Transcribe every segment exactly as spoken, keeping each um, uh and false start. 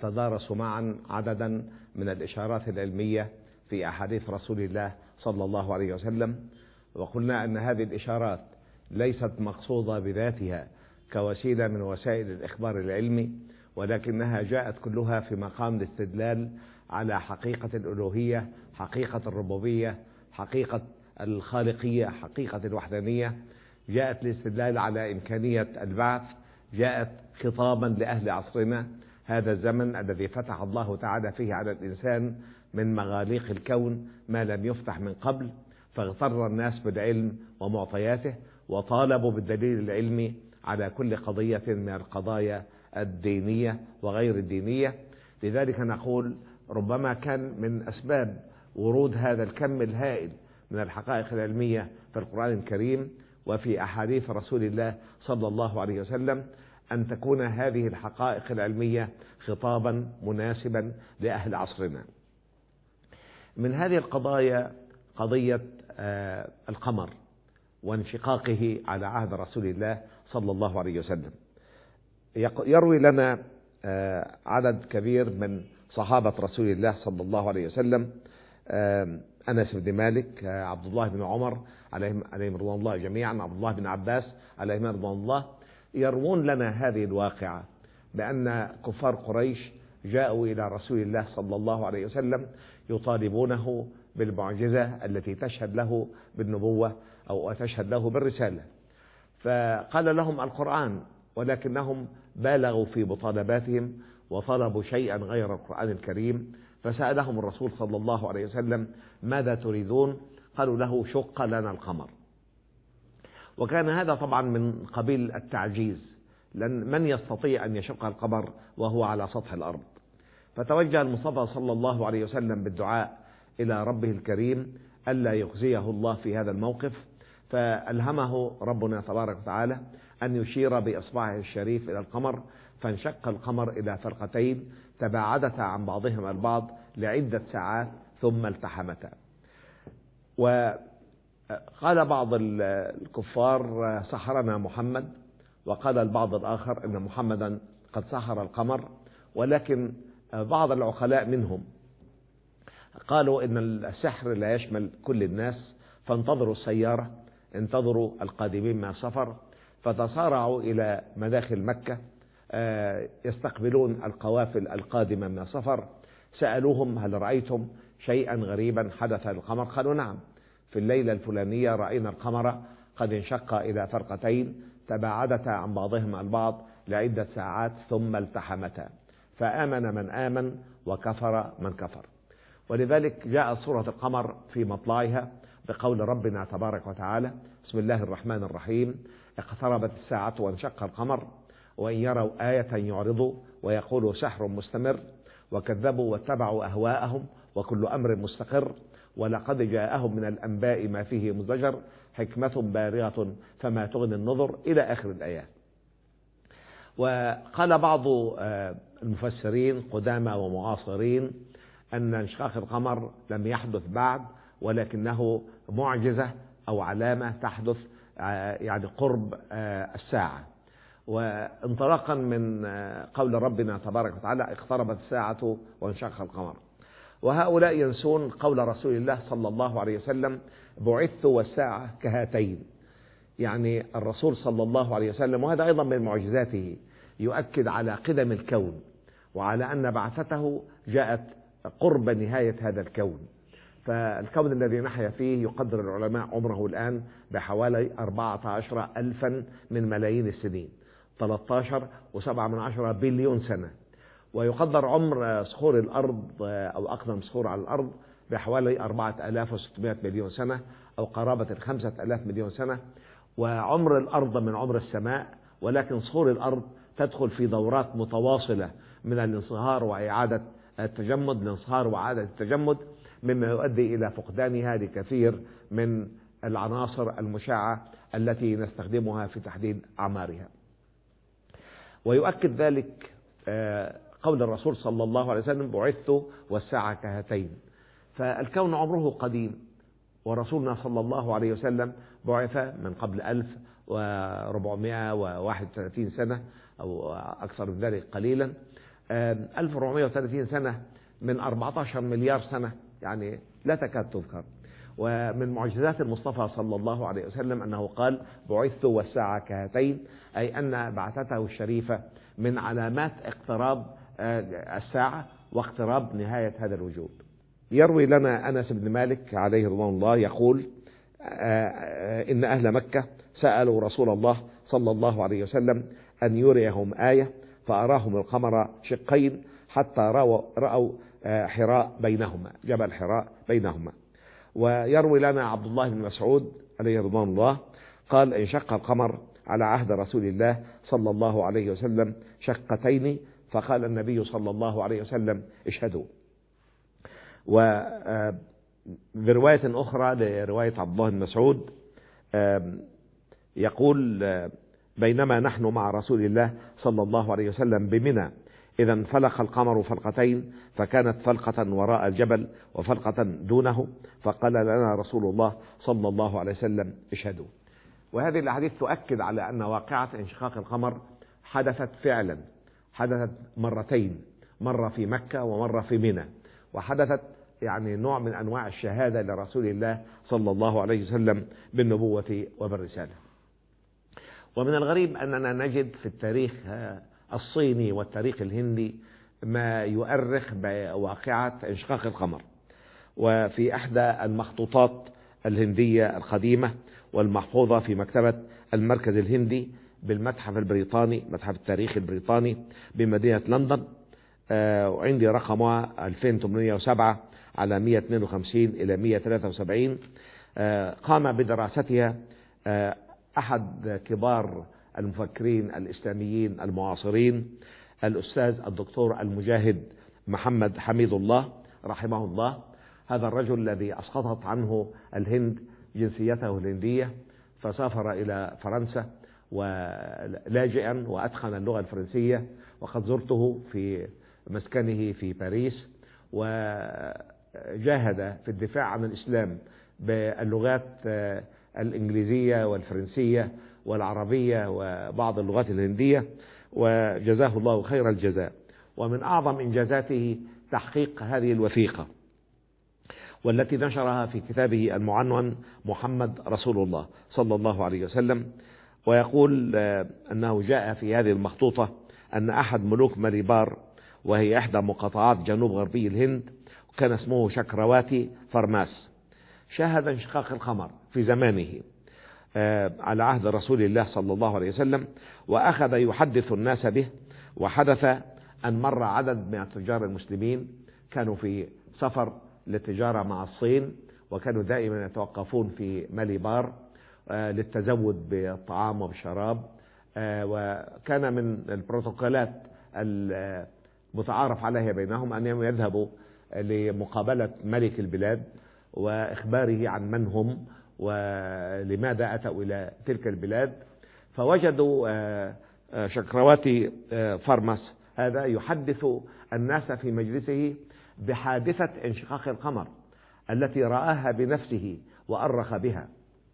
تدارسوا معا عددا من الإشارات العلمية في أحاديث رسول الله صلى الله عليه وسلم، وقلنا أن هذه الإشارات ليست مقصودة بذاتها كوسيلة من وسائل الإخبار العلمي، ولكنها جاءت كلها في مقام الاستدلال على حقيقة الألوهية، حقيقة الربوبية، حقيقة الخالقية، حقيقة الوحدانية. جاءت الاستدلال على إمكانية البعث، جاءت خطابا لأهل عصرنا، هذا الزمن الذي فتح الله تعالى فيه على الإنسان من مغاليق الكون ما لم يفتح من قبل، فاغتر الناس بالعلم ومعطياته وطالبوا بالدليل العلمي على كل قضية من القضايا الدينية وغير الدينية. لذلك نقول ربما كان من أسباب ورود هذا الكم الهائل من الحقائق العلمية في القرآن الكريم وفي أحاديث رسول الله صلى الله عليه وسلم أن تكون هذه الحقائق العلمية خطابا مناسبا لأهل عصرنا. من هذه القضايا قضية القمر وانشقاقه على عهد رسول الله صلى الله عليه وسلم. يروي لنا عدد كبير من صحابة رسول الله صلى الله عليه وسلم، أنس بن مالك، عبد الله بن عمر عليهم عليهم رضوان الله جميعا، عبد الله بن عباس عليهم رضوان الله، يروون لنا هذه الواقعة بأن كفار قريش جاءوا إلى رسول الله صلى الله عليه وسلم يطالبونه بالمعجزة التي تشهد له بالنبوة أو تشهد له بالرسالة، فقال لهم القرآن، ولكنهم بالغوا في مطالباتهم وطلبوا شيئا غير القرآن الكريم. فسألهم الرسول صلى الله عليه وسلم ماذا تريدون؟ قالوا له شق لنا القمر. وكان هذا طبعا من قبيل التعجيز، لأن من يستطيع أن يشق القمر وهو على سطح الأرض؟ فتوجه المصطفى صلى الله عليه وسلم بالدعاء إلى ربه الكريم ألا يخزيه الله في هذا الموقف، فألهمه ربنا تبارك وتعالى أن يشير بإصبعه الشريف إلى القمر، فانشق القمر إلى فرقتين تباعدتا عن بعضهما البعض لعدة ساعات ثم التحمتا. وقال بعض الكفار سحرنا محمد، وقال البعض الآخر أن محمدا قد سحر القمر، ولكن بعض العقلاء منهم قالوا إن السحر لا يشمل كل الناس، فانتظروا السيارة، انتظروا القادمين من السفر، فتصارعوا إلى مداخل مكة يستقبلون القوافل القادمة من السفر. سألوهم هل رأيتم شيئا غريبا حدث للقمر؟ قالوا نعم، في الليلة الفلانية رأينا القمر قد انشق إلى فرقتين تباعدتا عن بعضهما البعض لعدة ساعات ثم التحمتا، فآمن من آمن وكفر من كفر. ولذلك جاءت سورة القمر في مطلعها بقول ربنا تبارك وتعالى بسم الله الرحمن الرحيم: اقتربت الساعة وانشق القمر وإن يروا آية يعرضوا ويقولوا سحر مستمر وكذبوا واتبعوا أهواءهم وكل أمر مستقر ولقد جاءهم من الأنباء ما فيه مزدجر حكمة بالغة فما تغني النظر إلى آخر الآيات. وقال بعض المفسرين قدامى ومعاصرين أن انشقاق القمر لم يحدث بعد، ولكنه معجزة أو علامة تحدث يعني قرب الساعة. وانطلاقا من قول ربنا تبارك وتعالى اقتربت الساعة وانشق القمر، وهؤلاء ينسون قول رسول الله صلى الله عليه وسلم بعثت والساعة كهاتين. يعني الرسول صلى الله عليه وسلم، وهذا أيضا من معجزاته، يؤكد على قدم الكون وعلى أن بعثته جاءت قرب نهاية هذا الكون. فالكون الذي نحيا فيه يقدر العلماء عمره الآن بحوالي أربعة عشر ألفا من ملايين السنين، ثلاثة عشر وسبعة من عشرة بليون سنة. ويقدر عمر صخور الأرض أو أقدم صخور على الأرض بحوالي أربعة آلاف وستمائة مليون سنة أو قرابة الخمسة آلاف مليون سنة. وعمر الأرض من عمر السماء، ولكن صخور الأرض تدخل في دورات متواصلة من الانصهار وإعادة التجمد، الانصهار وإعادة التجمد، مما يؤدي إلى فقدانها لكثير من العناصر المشعة التي نستخدمها في تحديد أعمارها. ويؤكد ذلك قول الرسول صلى الله عليه وسلم بعثت والساعة كهاتين. فالكون عمره قديم، ورسولنا صلى الله عليه وسلم بعث من قبل ألف وأربعمائة وواحد وثلاثين سنة أو أكثر من ذلك قليلا. ألف وأربعمائة وثلاثين سنة من أربعة عشر مليار سنة، يعني لا تكاد تذكر. ومن معجزات المصطفى صلى الله عليه وسلم أنه قال: بعثت والساعة كهاتين، أي أن بعثته الشريفة من علامات اقتراب الساعة واقتراب نهاية هذا الوجود. يروي لنا أنس بن مالك عليه رضوان الله يقول: إن أهل مكة سألوا رسول الله صلى الله عليه وسلم أن يريهم آية، فأراهم القمر شقين حتى رأوا, رأوا حراء بينهما، جبل حراء بينهما. ويروي لنا عبد الله بن مسعود عليه رضوان الله قال: انشق القمر على عهد رسول الله صلى الله عليه وسلم شقتين، فقال النبي صلى الله عليه وسلم: اشهدوا. وبرواية أخرى لرواية عبد الله بن مسعود يقول: بينما نحن مع رسول الله صلى الله عليه وسلم بمنى إذا انفلق القمر فلقتين، فكانت فلقة وراء الجبل وفلقة دونه، فقال لنا رسول الله صلى الله عليه وسلم: اشهدوا. وهذه الأحاديث تؤكد على أن واقعة انشقاق القمر حدثت فعلا، حدثت مرتين، مرة في مكة ومرة في منى، وحدثت يعني نوع من أنواع الشهادة لرسول الله صلى الله عليه وسلم بالنبوة وبالرسالة. ومن الغريب أننا نجد في التاريخ الصيني والتاريخ الهندي ما يؤرخ بواقعة انشقاق القمر. وفي إحدى المخطوطات الهندية القديمة والمحفوظة في مكتبة المركز الهندي بالمتحف البريطاني، متحف التاريخ البريطاني بمدينة لندن، وعندي رقمها ألفين وثمانمائة وسبعة على مئة واثنين وخمسين إلى مئة وثلاثة وسبعين. قام بدراستها أحد كبار المفكرين الإسلاميين المعاصرين، الأستاذ الدكتور المجاهد محمد حميد الله رحمه الله. هذا الرجل الذي أسقطت عنه الهند جنسيته الهندية، فسافر إلى فرنسا ولاجئا وأتقن اللغة الفرنسية، وقد زرته في مسكنه في باريس، وجاهد في الدفاع عن الإسلام باللغات الإنجليزية والفرنسية والعربية وبعض اللغات الهندية، وجزاه الله خير الجزاء. ومن أعظم إنجازاته تحقيق هذه الوثيقة، والتي نشرها في كتابه المعنون محمد رسول الله صلى الله عليه وسلم. ويقول أنه جاء في هذه المخطوطة أن أحد ملوك ماليبار، وهي إحدى مقاطعات جنوب غربي الهند، وكان اسمه شكرواتي فرماس، شاهد انشقاق القمر في زمانه على عهد رسول الله صلى الله عليه وسلم، وأخذ يحدث الناس به. وحدث أن مر عدد من التجار المسلمين كانوا في سفر للتجارة مع الصين، وكانوا دائما يتوقفون في ماليبار للتزود بالطعام وبالشراب. وكان من البروتوكولات المتعارف عليها بينهم أنهم يذهبوا لمقابلة ملك البلاد وإخباره عن من هم ولماذا أتوا إلى تلك البلاد. فوجدوا شكرواتي فرمس هذا يحدث الناس في مجلسه بحادثة انشقاق القمر التي رآها بنفسه وأرخ بها.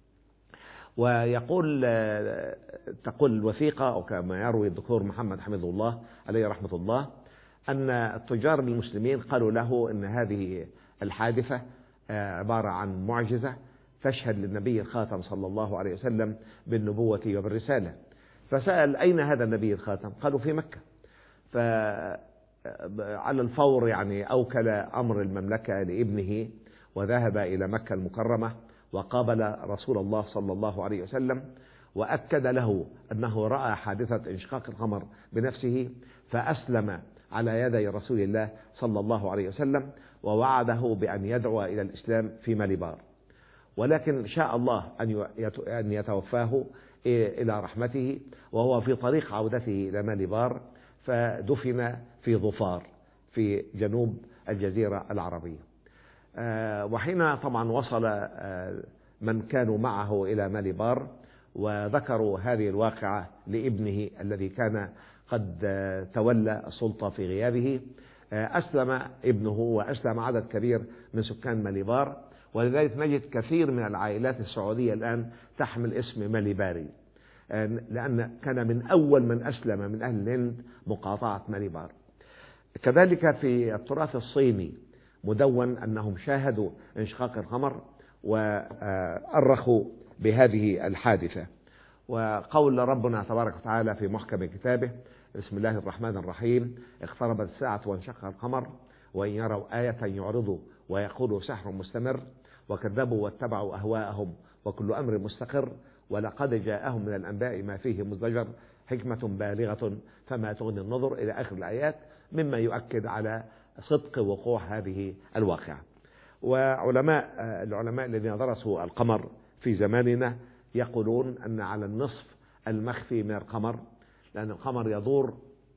ويقول تقول الوثيقة، أو كما يروي الدكتور محمد حميد الله عليه رحمة الله، أن التجار المسلمين قالوا له أن هذه الحادثة عبارة عن معجزة تشهد للنبي الخاتم صلى الله عليه وسلم بالنبوة وبالرسالة. فسأل: أين هذا النبي الخاتم؟ قالوا: في مكة. فعلى الفور يعني أوكل أمر المملكة لابنه، وذهب إلى مكة المكرمة وقابل رسول الله صلى الله عليه وسلم، وأكد له أنه رأى حادثة انشقاق القمر بنفسه، فأسلم على يدي رسول الله صلى الله عليه وسلم، ووعده بأن يدعو إلى الإسلام في ماليبار. ولكن شاء الله أن يتوفاه إلى رحمته وهو في طريق عودته إلى ماليبار، فدفن في ظفار في جنوب الجزيرة العربية. وحين طبعا وصل من كانوا معه إلى ماليبار وذكروا هذه الواقعة لابنه الذي كان قد تولى السلطة في غيابه، أسلم ابنه وأسلم عدد كبير من سكان ماليبار. ولذلك نجد كثير من العائلات السعودية الآن تحمل اسم ماليباري، لأن كان من أول من أسلم من أهل الهند مقاطعة ماليبار. كذلك في التراث الصيني مدون أنهم شاهدوا انشقاق القمر وأرخوا بهذه الحادثة. وقول ربنا تبارك وتعالى في محكم كتابه: بسم الله الرحمن الرحيم، اقتربت الساعة وانشق القمر وإن يروا آية يعرضوا ويقولوا سحر مستمر وكذبوا واتبعوا أهواءهم وكل أمر مستقر ولقد جاءهم من الأنباء ما فيه مزدجر حكمة بالغة فما تغني النظر إلى آخر الآيات، مما يؤكد على صدق وقوع هذه الواقعة. وعلماء العلماء الذين درسوا القمر في زماننا يقولون أن على النصف المخفي من القمر، لأن القمر يدور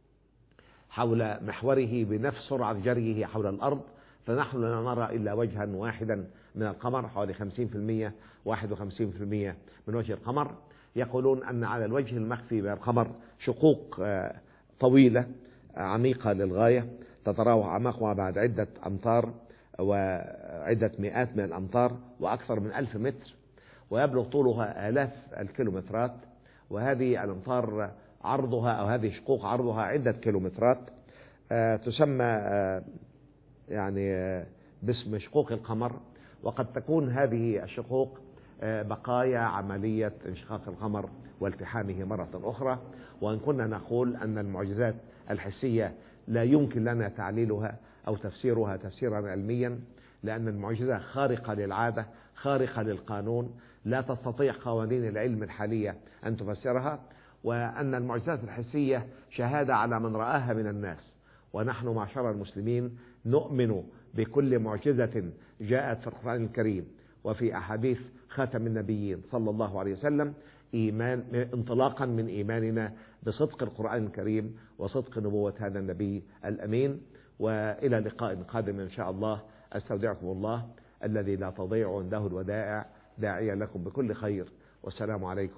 حول محوره بنفس سرعة جريه حول الأرض، فنحن لا نرى إلا وجها واحدا من القمر، حوالي خمسين بالمئة واحد وخمسين بالمئة من وجه القمر. يقولون أن على الوجه المخفي من القمر شقوق طويلة عميقة للغاية تتراوح أعماقها بعد عدة أمتار وعدة مئات من الأمتار وأكثر من ألف متر، ويبلغ طولها آلاف الكيلومترات. وهذه الأمطار عرضها أو هذه الشقوق عرضها عدة كيلومترات، آه تسمى آه يعني آه باسم شقوق القمر. وقد تكون هذه الشقوق آه بقايا عملية انشقاق القمر والتحامه مرة أخرى. وإن كنا نقول أن المعجزات الحسية لا يمكن لنا تعليلها أو تفسيرها تفسيرا علميا، لأن المعجزة خارقة للعادة، خارقة للقانون، لا تستطيع قوانين العلم الحالية أن تفسرها. وأن المعجزات الحسية شهادة على من رآها من الناس، ونحن معشر المسلمين نؤمن بكل معجزة جاءت في القرآن الكريم وفي أحاديث خاتم النبيين صلى الله عليه وسلم، إيمان انطلاقا من إيماننا بصدق القرآن الكريم وصدق نبوة هذا النبي الأمين. وإلى لقاء قادم إن شاء الله، أستودعكم الله الذي لا تضيع عنده الودائع، داعيا لكم بكل خير، والسلام عليكم.